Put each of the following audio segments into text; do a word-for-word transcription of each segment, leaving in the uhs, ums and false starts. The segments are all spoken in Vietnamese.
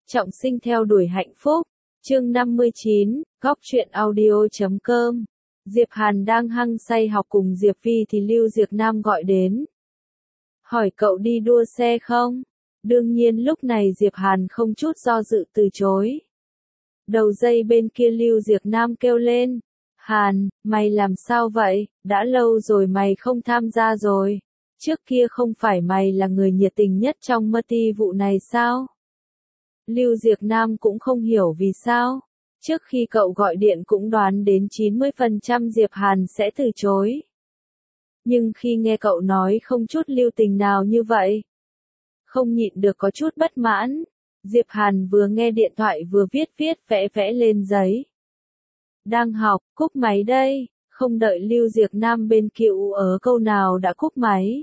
Trọng sinh theo đuổi hạnh phúc. Chương năm mươi chín, góc truyện audio chấm com. Diệp Hàn đang hăng say học cùng Diệp Phi thì Lưu Diệc Nam gọi đến. Hỏi cậu đi đua xe không? Đương nhiên lúc này Diệp Hàn không chút do dự từ chối. Đầu dây bên kia Lưu Diệc Nam kêu lên. Hàn, mày làm sao vậy? Đã lâu rồi mày không tham gia rồi. Trước kia không phải mày là người nhiệt tình nhất trong mơ ti vụ này sao? Lưu Diệc Nam cũng không hiểu vì sao. Trước khi cậu gọi điện cũng đoán đến chín mươi phần trăm Diệp Hàn sẽ từ chối. Nhưng khi nghe cậu nói không chút lưu tình nào như vậy, không nhịn được có chút bất mãn. Diệp Hàn vừa nghe điện thoại vừa viết viết vẽ vẽ lên giấy. Đang học, cúp máy đây, không đợi Lưu Diệc Nam bên kia ú ớ câu nào đã cúp máy.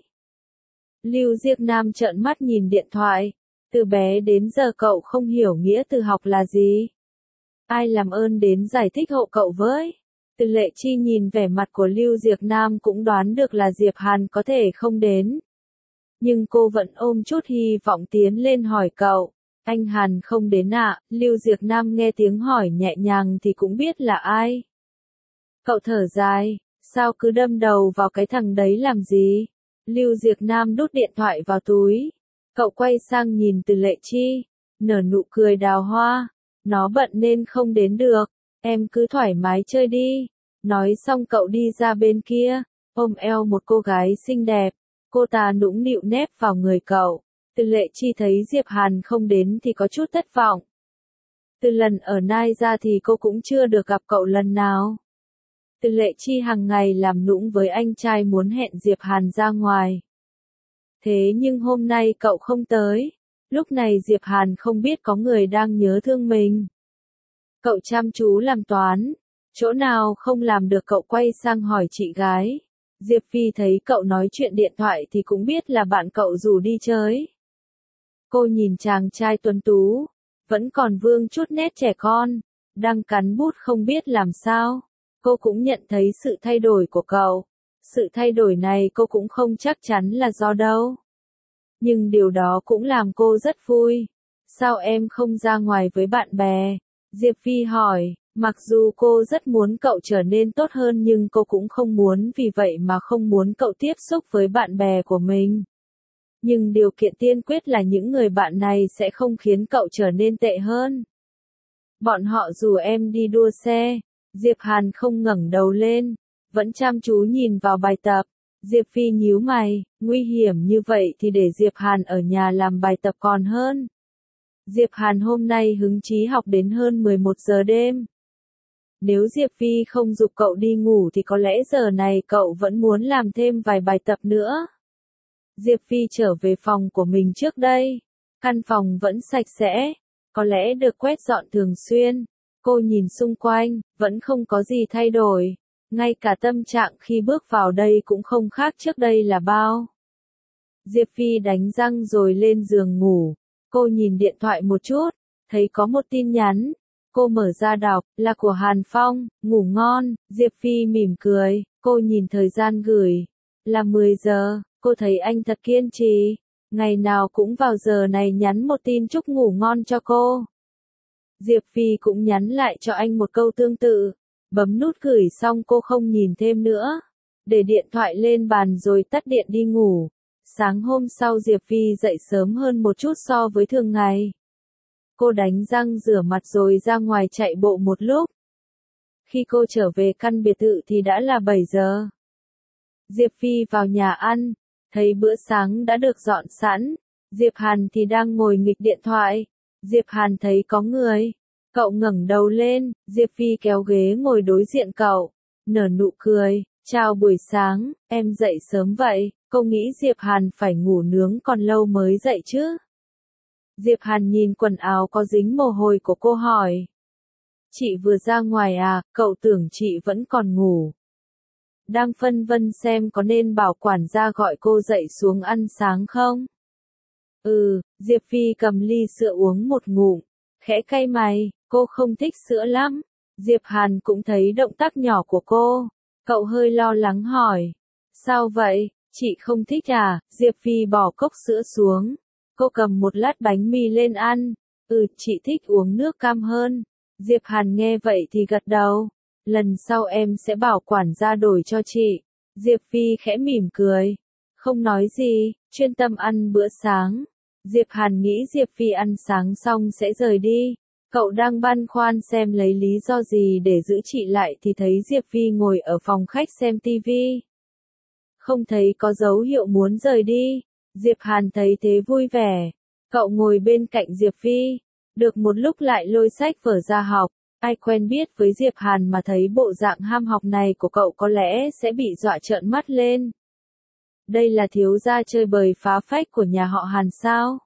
Lưu Diệc Nam trợn mắt nhìn điện thoại. Từ bé đến giờ cậu không hiểu nghĩa từ học là gì. Ai làm ơn đến giải thích hộ cậu với. Từ Lệ Chi nhìn vẻ mặt của Lưu Diệc Nam cũng đoán được là Diệp Hàn có thể không đến. Nhưng cô vẫn ôm chút hy vọng tiến lên hỏi cậu. Anh Hàn không đến ạ? À? Lưu Diệc Nam nghe tiếng hỏi nhẹ nhàng thì cũng biết là ai. Cậu thở dài, sao cứ đâm đầu vào cái thằng đấy làm gì? Lưu Diệc Nam đút điện thoại vào túi. Cậu quay sang nhìn Từ Lệ Chi, nở nụ cười đào hoa. Nó bận nên không đến được, em cứ thoải mái chơi đi. Nói xong cậu đi ra bên kia, ôm eo một cô gái xinh đẹp. Cô ta nũng nịu nép vào người cậu. Từ Lệ Chi thấy Diệp Hàn không đến thì có chút thất vọng. Từ lần ở Nai ra thì cô cũng chưa được gặp cậu lần nào. Từ Lệ Chi hàng ngày làm nũng với anh trai muốn hẹn Diệp Hàn ra ngoài. Thế nhưng hôm nay cậu không tới. Lúc này Diệp Hàn không biết có người đang nhớ thương mình. Cậu chăm chú làm toán. Chỗ nào không làm được cậu quay sang hỏi chị gái. Diệp Phi thấy cậu nói chuyện điện thoại thì cũng biết là bạn cậu rủ đi chơi. Cô nhìn chàng trai tuấn tú. Vẫn còn vương chút nét trẻ con. Đang cắn bút không biết làm sao. Cô cũng nhận thấy sự thay đổi của cậu. Sự thay đổi này cô cũng không chắc chắn là do đâu. Nhưng điều đó cũng làm cô rất vui. Sao em không ra ngoài với bạn bè? Diệp Phi hỏi, mặc dù cô rất muốn cậu trở nên tốt hơn nhưng cô cũng không muốn vì vậy mà không muốn cậu tiếp xúc với bạn bè của mình. Nhưng điều kiện tiên quyết là những người bạn này sẽ không khiến cậu trở nên tệ hơn. Bọn họ rủ em đi đua xe. Diệp Hàn không ngẩng đầu lên, vẫn chăm chú nhìn vào bài tập. Diệp Phi nhíu mày, nguy hiểm như vậy thì để Diệp Hàn ở nhà làm bài tập còn hơn. Diệp Hàn hôm nay hứng chí học đến hơn mười một giờ đêm. Nếu Diệp Phi không giục cậu đi ngủ thì có lẽ giờ này cậu vẫn muốn làm thêm vài bài tập nữa. Diệp Phi trở về phòng của mình trước đây. Căn phòng vẫn sạch sẽ, có lẽ được quét dọn thường xuyên. Cô nhìn xung quanh, vẫn không có gì thay đổi. Ngay cả tâm trạng khi bước vào đây cũng không khác trước đây là bao. Diệp Phi đánh răng rồi lên giường ngủ. Cô nhìn điện thoại một chút, thấy có một tin nhắn. Cô mở ra đọc, là của Hàn Phong, ngủ ngon. Diệp Phi mỉm cười, cô nhìn thời gian gửi. Là mười giờ, cô thấy anh thật kiên trì. Ngày nào cũng vào giờ này nhắn một tin chúc ngủ ngon cho cô. Diệp Phi cũng nhắn lại cho anh một câu tương tự. Bấm nút gửi xong cô không nhìn thêm nữa. Để điện thoại lên bàn rồi tắt điện đi ngủ. Sáng hôm sau Diệp Phi dậy sớm hơn một chút so với thường ngày. Cô đánh răng rửa mặt rồi ra ngoài chạy bộ một lúc. Khi cô trở về căn biệt thự thì đã là bảy giờ. Diệp Phi vào nhà ăn, thấy bữa sáng đã được dọn sẵn. Diệp Hàn thì đang ngồi nghịch điện thoại. Diệp Hàn thấy có người. Cậu ngẩng đầu lên, Diệp Phi kéo ghế ngồi đối diện cậu. Nở nụ cười, chào buổi sáng, em dậy sớm vậy, cô nghĩ Diệp Hàn phải ngủ nướng còn lâu mới dậy chứ. Diệp Hàn nhìn quần áo có dính mồ hôi của cô hỏi. Chị vừa ra ngoài à, cậu tưởng chị vẫn còn ngủ. Đang phân vân xem có nên bảo quản gia gọi cô dậy xuống ăn sáng không? Ừ, Diệp Phi cầm ly sữa uống một ngụm, khẽ cay mày, cô không thích sữa lắm. Diệp Hàn cũng thấy động tác nhỏ của cô, cậu hơi lo lắng hỏi. Sao vậy, chị không thích à? Diệp Phi bỏ cốc sữa xuống, cô cầm một lát bánh mì lên ăn. Ừ, chị thích uống nước cam hơn. Diệp Hàn nghe vậy thì gật đầu. Lần sau em sẽ bảo quản gia đổi cho chị. Diệp Phi khẽ mỉm cười. Không nói gì, chuyên tâm ăn bữa sáng. Diệp Hàn nghĩ Diệp Phi ăn sáng xong sẽ rời đi. Cậu đang băn khoăn xem lấy lý do gì để giữ chị lại thì thấy Diệp Phi ngồi ở phòng khách xem tivi. Không thấy có dấu hiệu muốn rời đi. Diệp Hàn thấy thế vui vẻ. Cậu ngồi bên cạnh Diệp Phi. Được một lúc lại lôi sách vở ra học. Ai quen biết với Diệp Hàn mà thấy bộ dạng ham học này của cậu có lẽ sẽ bị dọa trợn mắt lên. Đây là thiếu gia chơi bời phá phách của nhà họ Hàn sao?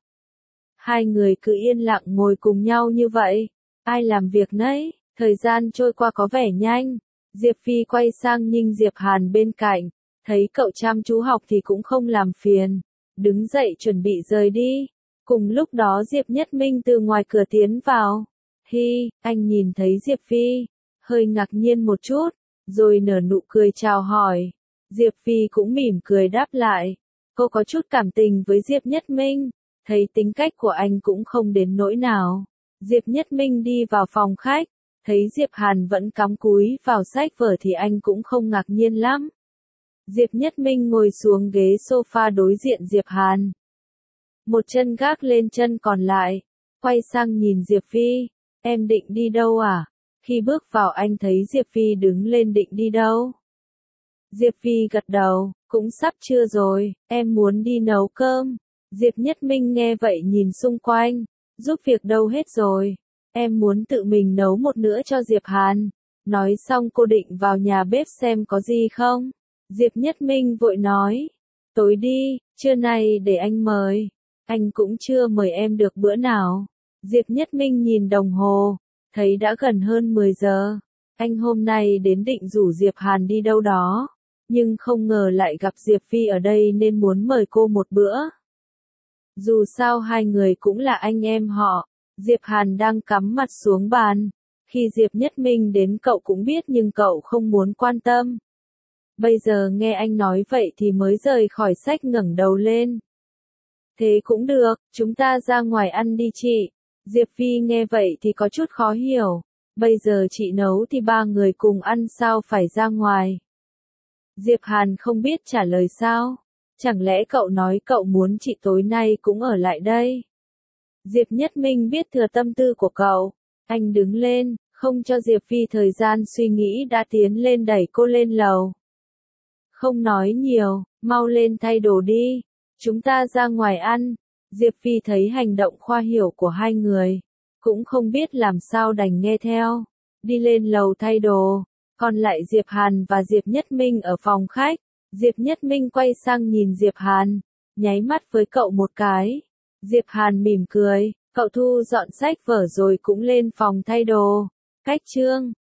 Hai người cứ yên lặng ngồi cùng nhau như vậy. Ai làm việc nấy, thời gian trôi qua có vẻ nhanh. Diệp Phi quay sang nhìn Diệp Hàn bên cạnh. Thấy cậu chăm chú học thì cũng không làm phiền. Đứng dậy chuẩn bị rời đi. Cùng lúc đó Diệp Nhất Minh từ ngoài cửa tiến vào. Hi, anh nhìn thấy Diệp Phi. Hơi ngạc nhiên một chút. Rồi nở nụ cười chào hỏi. Diệp Phi cũng mỉm cười đáp lại. Cô có chút cảm tình với Diệp Nhất Minh. Thấy tính cách của anh cũng không đến nỗi nào. Diệp Nhất Minh đi vào phòng khách. Thấy Diệp Hàn vẫn cắm cúi vào sách vở thì anh cũng không ngạc nhiên lắm. Diệp Nhất Minh ngồi xuống ghế sofa đối diện Diệp Hàn. Một chân gác lên chân còn lại. Quay sang nhìn Diệp Phi. Em định đi đâu à? Khi bước vào anh thấy Diệp Phi đứng lên định đi đâu? Diệp Phi gật đầu. Cũng sắp trưa rồi, em muốn đi nấu cơm. Diệp Nhất Minh nghe vậy nhìn xung quanh. Giúp việc đâu hết rồi. Em muốn tự mình nấu một bữa cho Diệp Hàn. Nói xong cô định vào nhà bếp xem có gì không. Diệp Nhất Minh vội nói. Tối đi, trưa nay để anh mời. Anh cũng chưa mời em được bữa nào. Diệp Nhất Minh nhìn đồng hồ. Thấy đã gần hơn mười giờ. Anh hôm nay đến định rủ Diệp Hàn đi đâu đó. Nhưng không ngờ lại gặp Diệp Phi ở đây nên muốn mời cô một bữa. Dù sao hai người cũng là anh em họ. Diệp Hàn đang cắm mặt xuống bàn. Khi Diệp Nhất Minh đến cậu cũng biết nhưng cậu không muốn quan tâm. Bây giờ nghe anh nói vậy thì mới rời khỏi sách ngẩng đầu lên. Thế cũng được, chúng ta ra ngoài ăn đi chị. Diệp Phi nghe vậy thì có chút khó hiểu. Bây giờ chị nấu thì ba người cùng ăn sao phải ra ngoài. Diệp Hàn không biết trả lời sao. Chẳng lẽ cậu nói cậu muốn chị tối nay cũng ở lại đây? Diệp Nhất Minh biết thừa tâm tư của cậu. Anh đứng lên, không cho Diệp Phi thời gian suy nghĩ đã tiến lên đẩy cô lên lầu. Không nói nhiều, mau lên thay đồ đi. Chúng ta ra ngoài ăn. Diệp Phi thấy hành động khoa hiểu của hai người. Cũng không biết làm sao đành nghe theo. Đi lên lầu thay đồ. Còn lại Diệp Hàn và Diệp Nhất Minh ở phòng khách. Diệp Nhất Minh quay sang nhìn Diệp Hàn. Nháy mắt với cậu một cái. Diệp Hàn mỉm cười. Cậu thu dọn sách vở rồi cũng lên phòng thay đồ. Cách chương